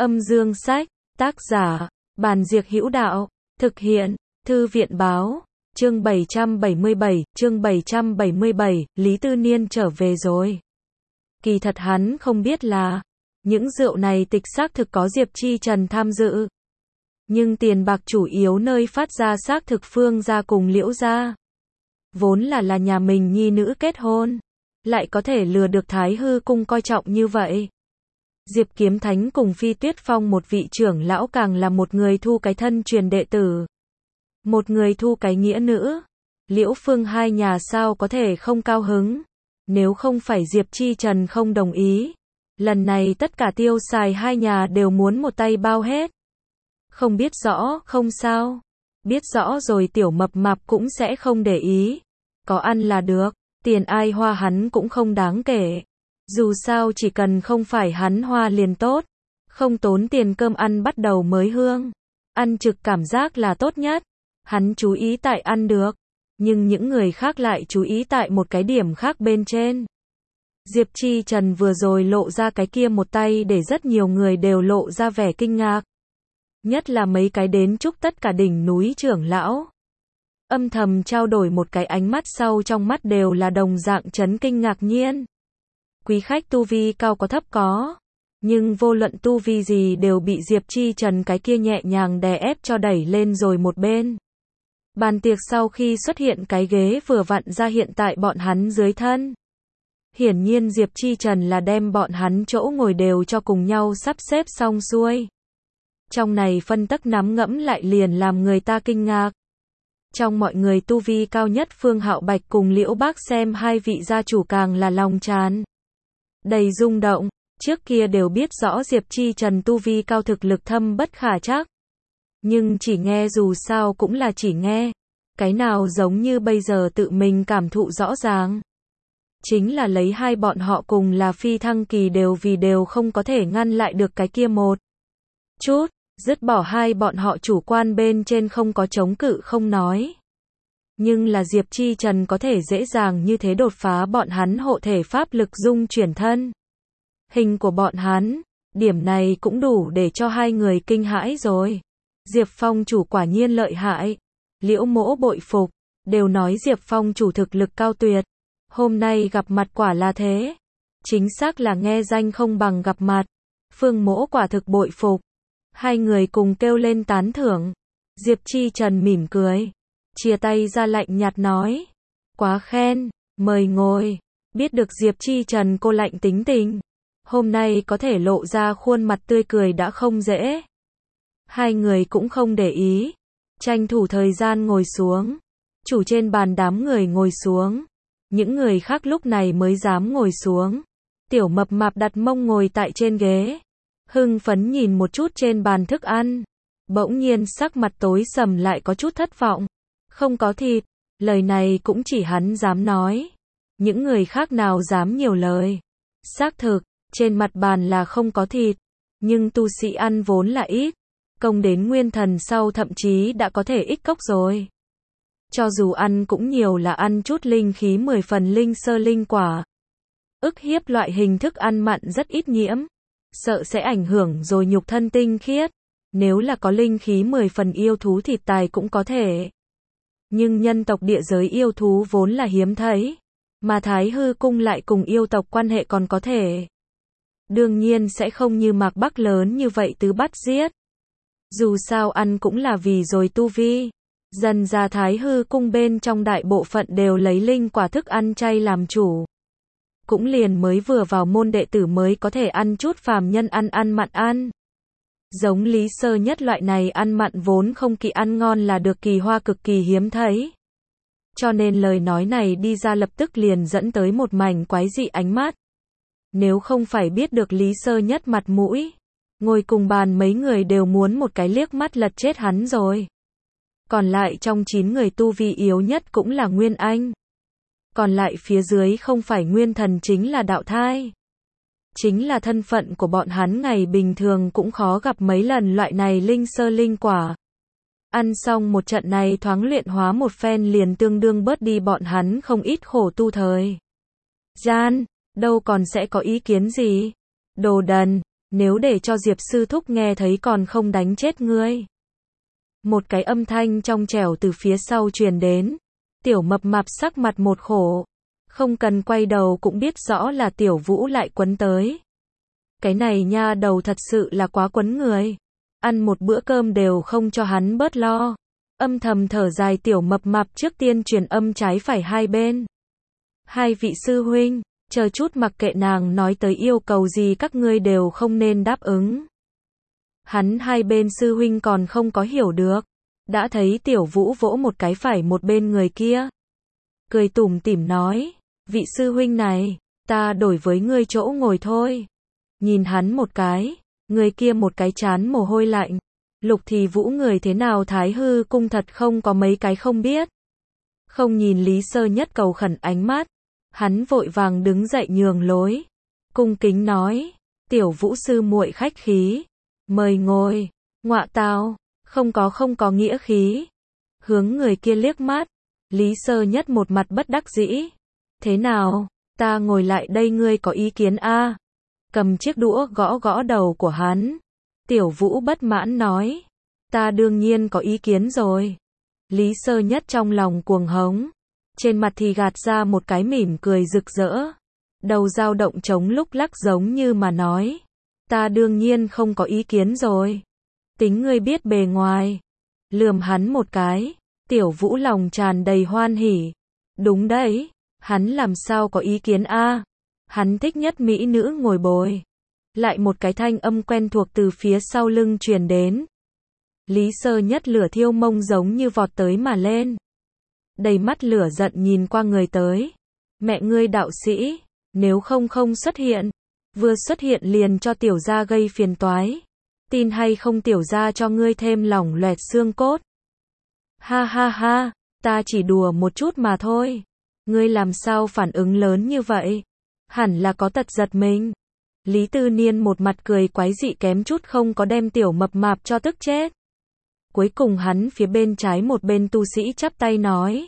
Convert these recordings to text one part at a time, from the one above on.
Âm dương sách, tác giả, Bàn Diệc Hữu Đạo, thực hiện, Thư viện Báo, chương 777, Lý Tư Niên trở về rồi. Kỳ thật hắn không biết là, những rượu này tịch xác thực có Diệp Chi Trần tham dự. Nhưng tiền bạc chủ yếu nơi phát ra xác thực Phương gia cùng Liễu gia. Vốn là nhà mình nhi nữ kết hôn, lại có thể lừa được Thái Hư cung coi trọng như vậy. Diệp Kiếm Thánh cùng Phi Tuyết Phong một vị trưởng lão càng là một người thu cái thân truyền đệ tử, một người thu cái nghĩa nữ. Liễu Phương hai nhà sao có thể không cao hứng, nếu không phải Diệp Chi Trần không đồng ý. Lần này tất cả tiêu xài hai nhà đều muốn một tay bao hết. Không biết rõ, không sao. Biết rõ rồi tiểu mập mạp cũng sẽ không để ý. Có ăn là được, tiền ai hoa hắn cũng không đáng kể. Dù sao chỉ cần không phải hắn hoa liền tốt. Không tốn tiền cơm ăn bắt đầu mới hương. Ăn trực cảm giác là tốt nhất. Hắn chú ý tại ăn được. Nhưng những người khác lại chú ý tại một cái điểm khác bên trên. Diệp Chi Trần vừa rồi lộ ra cái kia một tay để rất nhiều người đều lộ ra vẻ kinh ngạc. Nhất là mấy cái đến chúc tất cả đỉnh núi trưởng lão. Âm thầm trao đổi một cái ánh mắt sau trong mắt đều là đồng dạng chấn kinh ngạc nhiên. Quý khách tu vi cao có thấp có. Nhưng vô luận tu vi gì đều bị Diệp Chi Trần cái kia nhẹ nhàng đè ép cho đẩy lên rồi một bên. Bàn tiệc sau khi xuất hiện cái ghế vừa vặn ra hiện tại bọn hắn dưới thân. Hiển nhiên Diệp Chi Trần là đem bọn hắn chỗ ngồi đều cho cùng nhau sắp xếp xong xuôi. Trong này phân tắc nắm ngẫm lại liền làm người ta kinh ngạc. Trong mọi người tu vi cao nhất Phương Hạo Bạch cùng Liễu Bác xem hai vị gia chủ càng là lòng tràn đầy rung động. Trước kia đều biết rõ Diệp Chi Trần tu vi cao thực lực thâm bất khả trắc. Nhưng chỉ nghe dù sao cũng là chỉ nghe. Cái nào giống như bây giờ tự mình cảm thụ rõ ràng. Chính là lấy hai bọn họ cùng là phi thăng kỳ đều không có thể ngăn lại được cái kia một chút. Dứt bỏ hai bọn họ chủ quan bên trên không có chống cự không nói. Nhưng là Diệp Chi Trần có thể dễ dàng như thế đột phá bọn hắn hộ thể pháp lực dung chuyển thân hình của bọn hắn. Điểm này cũng đủ để cho hai người kinh hãi rồi. Diệp Phong chủ quả nhiên lợi hại. Liễu Mỗ bội phục. Đều nói Diệp Phong chủ thực lực cao tuyệt. Hôm nay gặp mặt quả là thế. Chính xác là nghe danh không bằng gặp mặt. Phương Mỗ quả thực bội phục. Hai người cùng kêu lên tán thưởng. Diệp Chi Trần mỉm cười. Chia tay ra lạnh nhạt nói. Quá khen, mời ngồi. Biết được Diệp Chi Trần cô lạnh tính tình. Hôm nay có thể lộ ra khuôn mặt tươi cười đã không dễ. Hai người cũng không để ý. Tranh thủ thời gian ngồi xuống. Chủ trên bàn đám người ngồi xuống. Những người khác lúc này mới dám ngồi xuống. Tiểu mập mạp đặt mông ngồi tại trên ghế. Hưng phấn nhìn một chút trên bàn thức ăn. Bỗng nhiên sắc mặt tối sầm lại có chút thất vọng. Không có thịt. Lời này cũng chỉ hắn dám nói. Những người khác nào dám nhiều lời. Xác thực, trên mặt bàn là không có thịt. Nhưng tu sĩ ăn vốn là ít. Công đến nguyên thần sau thậm chí đã có thể ít cốc rồi. Cho dù ăn cũng nhiều là ăn chút linh khí 10 phần linh sơ linh quả. Ức hiếp loại hình thức ăn mặn rất ít nhiễm. Sợ sẽ ảnh hưởng rồi nhục thân tinh khiết. Nếu là có linh khí 10 phần yêu thú thịt tài cũng có thể. Nhưng nhân tộc địa giới yêu thú vốn là hiếm thấy. Mà Thái Hư cung lại cùng yêu tộc quan hệ còn có thể. Đương nhiên sẽ không như Mạc Bắc lớn như vậy tứ bắt giết. Dù sao ăn cũng là vì rồi tu vi. Dần ra Thái Hư cung bên trong đại bộ phận đều lấy linh quả thức ăn chay làm chủ. Cũng liền mới vừa vào môn đệ tử mới có thể ăn chút phàm nhân ăn mặn ăn. Giống Lý Sơ Nhất loại này ăn mặn vốn không kỳ ăn ngon là được kỳ hoa cực kỳ hiếm thấy. Cho nên lời nói này đi ra lập tức liền dẫn tới một mảnh quái dị ánh mắt. Nếu không phải biết được Lý Sơ Nhất mặt mũi, ngồi cùng bàn mấy người đều muốn một cái liếc mắt lật chết hắn rồi. Còn lại trong 9 người tu vi yếu nhất cũng là Nguyên Anh. Còn lại phía dưới không phải Nguyên Thần chính là Đạo Thai. Chính là thân phận của bọn hắn ngày bình thường cũng khó gặp mấy lần loại này linh sơ linh quả. Ăn xong một trận này thoáng luyện hóa một phen liền tương đương bớt đi bọn hắn không ít khổ tu thời gian. Đâu còn sẽ có ý kiến gì. Đồ đần, Nếu để cho Diệp sư thúc nghe thấy còn không đánh chết ngươi. Một cái âm thanh trong trẻo từ phía sau truyền đến. Tiểu mập mạp sắc mặt một khổ. Không cần quay đầu cũng biết rõ là Tiểu Vũ lại quấn tới. Cái này nha đầu thật sự là quá quấn người. Ăn một bữa cơm đều không cho hắn bớt lo. Âm thầm thở dài Tiểu mập mạp trước tiên truyền âm trái phải hai bên. Hai vị sư huynh, chờ chút mặc kệ nàng nói tới yêu cầu gì các ngươi đều không nên đáp ứng. Hắn hai bên sư huynh còn không có hiểu được. Đã thấy Tiểu Vũ vỗ một cái phải một bên người kia. Cười tủm tỉm nói, vị sư huynh này, ta đổi với ngươi chỗ ngồi thôi. Nhìn hắn một cái, người kia một cái chán mồ hôi lạnh. Lục Thì Vũ người thế nào Thái Hư cung thật không có mấy cái không biết. Không nhìn Lý Sơ Nhất cầu khẩn ánh mắt, hắn vội vàng đứng dậy nhường lối. Cung kính nói, Tiểu Vũ sư muội khách khí. Mời ngồi, ngọa tào, không có nghĩa khí. Hướng người kia liếc mắt, Lý Sơ Nhất một mặt bất đắc dĩ. Thế nào, ta ngồi lại đây ngươi có ý kiến a? Cầm chiếc đũa gõ gõ đầu của hắn. Tiểu Vũ bất mãn nói, ta đương nhiên có ý kiến rồi. Lý Sơ Nhất trong lòng cuồng hống, trên mặt thì gạt ra một cái mỉm cười rực rỡ. Đầu dao động trống lúc lắc giống như mà nói, ta đương nhiên không có ý kiến rồi. Tính ngươi biết bề ngoài. Lườm hắn một cái, Tiểu Vũ lòng tràn đầy hoan hỉ. Đúng đấy, hắn làm sao có ý kiến a? Hắn thích nhất mỹ nữ ngồi bồi. Lại một cái thanh âm quen thuộc từ phía sau lưng truyền đến. Lý Sơ Nhất lửa thiêu mông giống như vọt tới mà lên. Đầy mắt lửa giận nhìn qua người tới. Mẹ ngươi đạo sĩ, nếu không xuất hiện. Vừa xuất hiện liền cho tiểu gia gây phiền toái. Tin hay không tiểu gia cho ngươi thêm lỏng loẹt xương cốt. Ha ha ha, ta chỉ đùa một chút mà thôi. Ngươi làm sao phản ứng lớn như vậy? Hẳn là có tật giật mình. Lý Tư Niên một mặt cười quái dị kém chút không có đem Tiểu mập mạp cho tức chết. Cuối cùng hắn phía bên trái một bên tu sĩ chắp tay nói.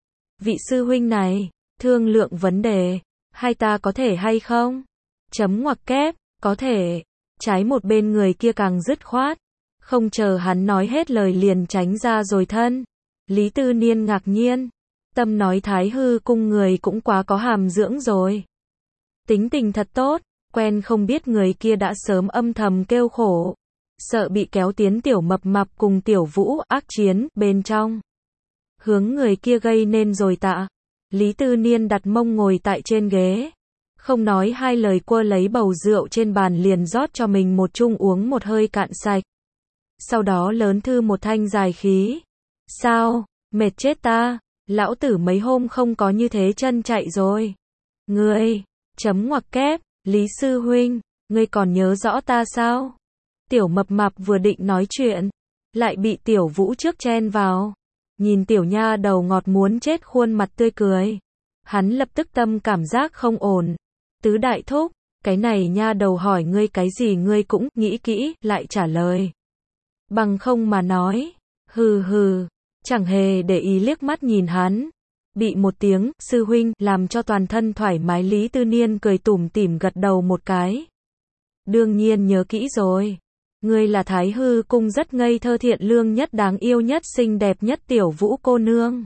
Vị sư huynh này, thương lượng vấn đề, hai ta có thể hay không? Chấm ngoặc kép, có thể. Trái một bên người kia càng dứt khoát. Không chờ hắn nói hết lời liền tránh ra rồi thân. Lý Tư Niên ngạc nhiên. Tâm nói Thái Hư cung người cũng quá có hàm dưỡng rồi. Tính tình thật tốt, quen không biết người kia đã sớm âm thầm kêu khổ. Sợ bị kéo tiến Tiểu mập mạp cùng Tiểu Vũ ác chiến bên trong. Hướng người kia gây nên rồi tạ. Lý Tư Niên đặt mông ngồi tại trên ghế. Không nói hai lời quơ lấy bầu rượu trên bàn liền rót cho mình một chung uống một hơi cạn sạch. Sau đó lớn thư một thanh dài khí. Sao, mệt chết ta, lão tử mấy hôm không có như thế chân chạy rồi. Ngươi, chấm ngoặc kép, Lý sư huynh, ngươi còn nhớ rõ ta sao? Tiểu mập mạp vừa định nói chuyện, lại bị Tiểu Vũ trước chen vào. Nhìn tiểu nha đầu ngọt muốn chết khuôn mặt tươi cười. Hắn lập tức tâm cảm giác không ổn. Tứ đại thúc, cái này nha đầu hỏi ngươi cái gì ngươi cũng nghĩ kỹ, lại trả lời. Bằng không mà nói, hừ hừ, chẳng hề để ý liếc mắt nhìn hắn. Bị một tiếng, sư huynh, làm cho toàn thân thoải mái. Lý Tư Niên cười tủm tỉm gật đầu một cái. Đương nhiên nhớ kỹ rồi. Ngươi là Thái Hư cung rất ngây thơ thiện lương nhất đáng yêu nhất xinh đẹp nhất Tiểu Vũ cô nương.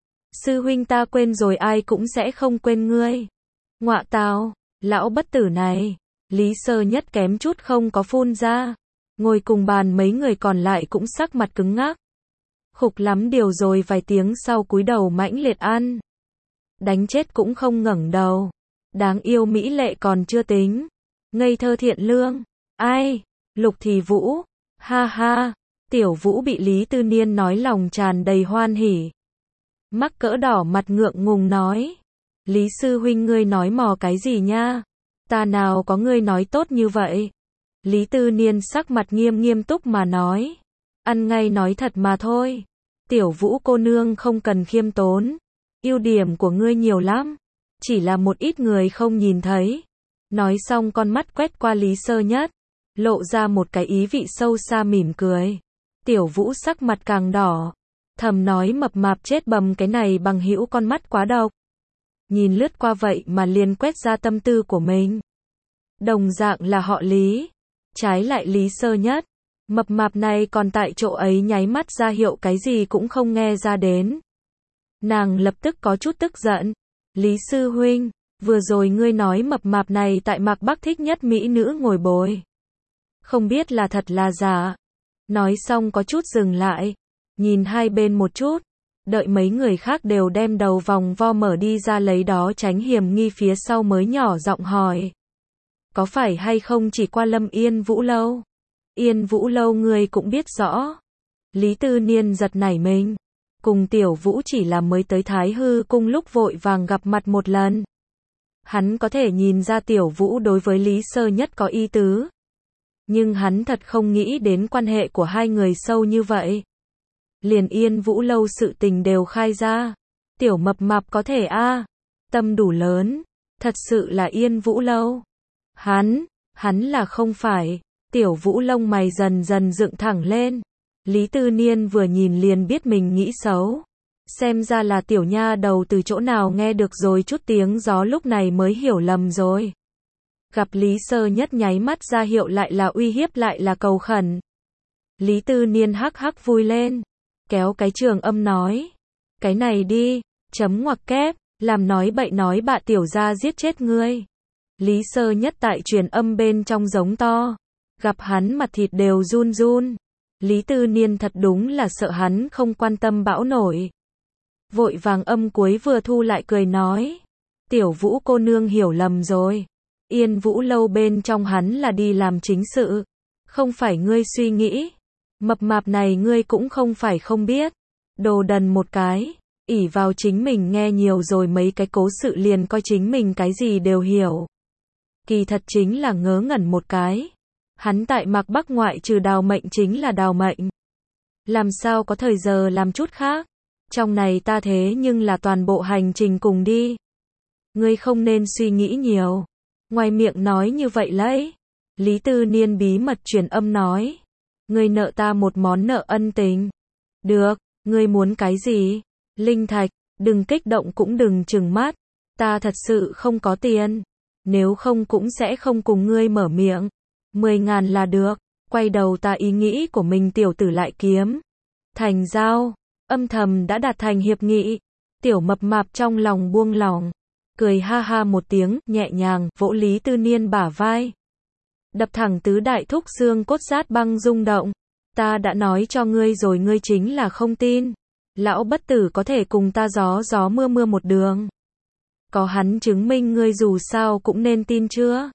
Sư huynh ta quên rồi ai cũng sẽ không quên ngươi. Ngọa tào, lão bất tử này. Lý Sơ Nhất kém chút không có phun ra. Ngồi cùng bàn mấy người còn lại cũng sắc mặt cứng ngắc. Khục lắm điều rồi vài tiếng sau cúi đầu mãnh liệt ăn. Đánh chết cũng không ngẩng đầu. Đáng yêu mỹ lệ còn chưa tính. Ngây thơ thiện lương. Ai? Lục Thì Vũ. Ha ha. Tiểu Vũ bị Lý Tư Niên nói lòng tràn đầy hoan hỉ. Mắc cỡ đỏ mặt ngượng ngùng nói. Lý sư huynh ngươi nói mò cái gì nha? Ta nào có ngươi nói tốt như vậy? Lý Tư Niên sắc mặt nghiêm túc mà nói. Ăn ngay nói thật mà thôi. Tiểu Vũ cô nương không cần khiêm tốn. Ưu điểm của ngươi nhiều lắm. Chỉ là một ít người không nhìn thấy. Nói xong con mắt quét qua Lý Sơ Nhất. Lộ ra một cái ý vị sâu xa mỉm cười. Tiểu Vũ sắc mặt càng đỏ. Thầm nói mập mạp chết bầm cái này bằng hữu con mắt quá độc. Nhìn lướt qua vậy mà liền quét ra tâm tư của mình. Đồng dạng là họ Lý. Trái lại Lý Sơ Nhất, mập mạp này còn tại chỗ ấy nháy mắt ra hiệu cái gì cũng không nghe ra đến. Nàng lập tức có chút tức giận. Lý sư huynh, vừa rồi ngươi nói mập mạp này tại Mạc Bắc thích nhất mỹ nữ ngồi bồi. Không biết là thật là giả. Nói xong có chút dừng lại, nhìn hai bên một chút, đợi mấy người khác đều đem đầu vòng vo mở đi ra lấy đó tránh hiểm nghi phía sau mới nhỏ giọng hỏi. Có phải hay không chỉ qua Lâm Yên Vũ Lâu? Yên Vũ Lâu ngươi cũng biết rõ. Lý Tư Niên giật nảy mình. Cùng Tiểu Vũ chỉ là mới tới Thái Hư Cung lúc vội vàng gặp mặt một lần. Hắn có thể nhìn ra Tiểu Vũ đối với Lý Sơ Nhất có ý tứ. Nhưng hắn thật không nghĩ đến quan hệ của hai người sâu như vậy. Liền Yên Vũ Lâu sự tình đều khai ra. Tiểu mập mạp có thể tâm đủ lớn. Thật sự là Yên Vũ Lâu. Hắn là không phải. Tiểu Vũ lông mày dần dần dựng thẳng lên. Lý Tư Niên vừa nhìn liền biết mình nghĩ xấu. Xem ra là tiểu nha đầu từ chỗ nào nghe được rồi chút tiếng gió lúc này mới hiểu lầm rồi. Gặp Lý Sơ Nhất nháy mắt ra hiệu lại là uy hiếp lại là cầu khẩn. Lý Tư Niên hắc hắc vui lên. Kéo cái Trường Âm nói. Cái này đi, chấm ngoặc kép, làm nói bậy nói bạ tiểu gia giết chết ngươi. Lý Sơ Nhất tại Truyền Âm bên trong giống to. Gặp hắn mặt thịt đều run run. Lý Tư Niên thật đúng là sợ hắn không quan tâm bão nổi. Vội vàng âm cuối vừa thu lại cười nói. Tiểu Vũ cô nương hiểu lầm rồi. Yên Vũ Lâu bên trong hắn là đi làm chính sự. Không phải ngươi suy nghĩ. Mập mạp này ngươi cũng không phải không biết. Đồ đần một cái. Ỷ vào chính mình nghe nhiều rồi mấy cái cố sự liền coi chính mình cái gì đều hiểu. Kỳ thật chính là ngớ ngẩn một cái. Hắn tại Mạc Bắc ngoại trừ đào mệnh chính là đào mệnh. Làm sao có thời giờ làm chút khác. Trong này ta thế nhưng là toàn bộ hành trình cùng đi. Ngươi không nên suy nghĩ nhiều. Ngoài miệng nói như vậy lấy. Lý Tư Niên bí mật truyền âm nói. Ngươi nợ ta một món nợ ân tình. Được, ngươi muốn cái gì? Linh thạch, đừng kích động cũng đừng trừng mắt. Ta thật sự không có tiền. Nếu không cũng sẽ không cùng ngươi mở miệng. 10.000 là được. Quay đầu ta ý nghĩ của mình tiểu tử lại kiếm. Thành giao. Âm thầm đã đạt thành hiệp nghị. Tiểu mập mạp trong lòng buông lỏng. Cười ha ha một tiếng, nhẹ nhàng, vỗ Lý Tư Niên bả vai. Đập thẳng tứ đại thúc xương cốt rát băng rung động. Ta đã nói cho ngươi rồi ngươi chính là không tin. Lão bất tử có thể cùng ta gió gió mưa mưa một đường. Có hắn chứng minh ngươi dù sao cũng nên tin chưa?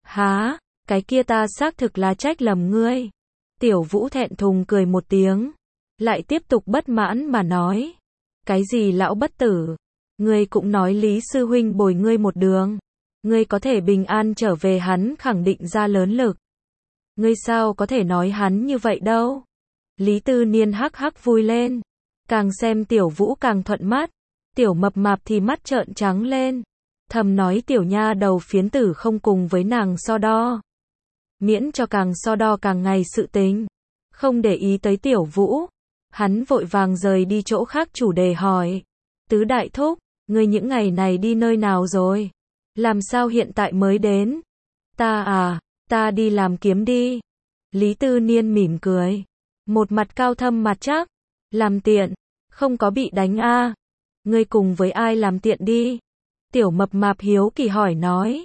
Há, cái kia ta xác thực là trách lầm ngươi. Tiểu Vũ thẹn thùng cười một tiếng. Lại tiếp tục bất mãn mà nói. Cái gì lão bất tử? Ngươi cũng nói Lý sư huynh bồi ngươi một đường. Ngươi có thể bình an trở về hắn khẳng định ra lớn lực. Ngươi sao có thể nói hắn như vậy đâu? Lý Tư Niên hắc hắc vui lên. Càng xem Tiểu Vũ càng thuận mắt. Tiểu mập mạp thì mắt trợn trắng lên. Thầm nói tiểu nha đầu phiến tử không cùng với nàng so đo. Miễn cho càng so đo càng ngày sự tình. Không để ý tới Tiểu Vũ. Hắn vội vàng rời đi chỗ khác chủ đề hỏi. Tứ đại thúc, ngươi những ngày này đi nơi nào rồi? Làm sao hiện tại mới đến? Ta đi làm kiếm đi. Lý Tư Niên mỉm cười. Một mặt cao thâm mặt chắc. Làm tiện. Không có bị đánh Ngươi cùng với ai làm tiện đi? Tiểu mập mạp hiếu kỳ hỏi nói.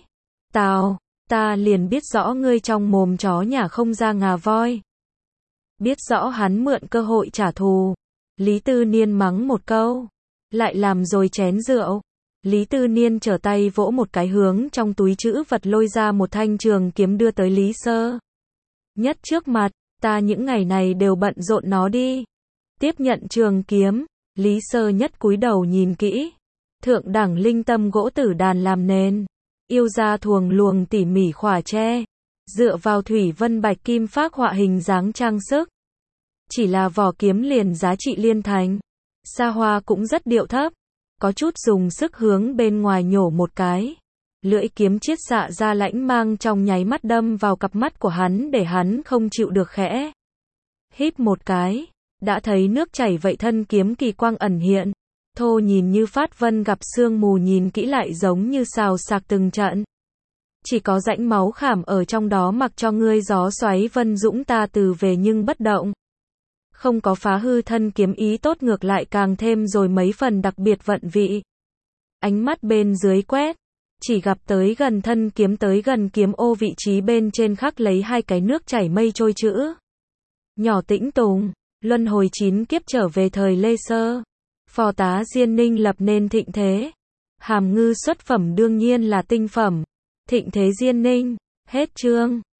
Ta liền biết rõ ngươi trong mồm chó nhà không ra ngà voi. Biết rõ hắn mượn cơ hội trả thù. Lý Tư Niên mắng một câu. Lại làm rồi chén rượu. Lý Tư Niên trở tay vỗ một cái hướng trong túi trữ vật lôi ra một thanh trường kiếm đưa tới Lý Sơ Nhất trước mặt. Ta những ngày này đều bận rộn nó đi. Tiếp nhận trường kiếm. Lý Sơ Nhất cúi đầu nhìn kỹ. Thượng đẳng linh tâm gỗ tử đàn làm nền. Yêu ra thuồng luồng tỉ mỉ khỏa tre. Dựa vào thủy vân bạch kim phác họa hình dáng trang sức. Chỉ là vỏ kiếm liền giá trị liên thành. Sa hoa cũng rất điệu thấp. Có chút dùng sức hướng bên ngoài nhổ một cái. Lưỡi kiếm chiết xạ ra lãnh mang trong nháy mắt đâm vào cặp mắt của hắn để hắn không chịu được khẽ. Hít một cái. Đã thấy nước chảy vậy thân kiếm kỳ quang ẩn hiện. Thô nhìn như phát vân gặp sương mù nhìn kỹ lại giống như xào sạc từng trận. Chỉ có rãnh máu khảm ở trong đó mặc cho ngươi gió xoáy vân dũng ta từ về nhưng bất động. Không có phá hư thân kiếm ý tốt ngược lại càng thêm rồi mấy phần đặc biệt vận vị. Ánh mắt bên dưới quét, chỉ gặp tới gần thân kiếm tới gần kiếm ô vị trí bên trên khắc lấy hai cái nước chảy mây trôi chữ. Nhỏ Tĩnh Tùng, luân hồi 9 kiếp trở về thời Lê Sơ. Phò tá Diên Ninh lập nên thịnh thế. Hàm ngư xuất phẩm đương nhiên là tinh phẩm. Thịnh thế Diên Ninh, hết chương.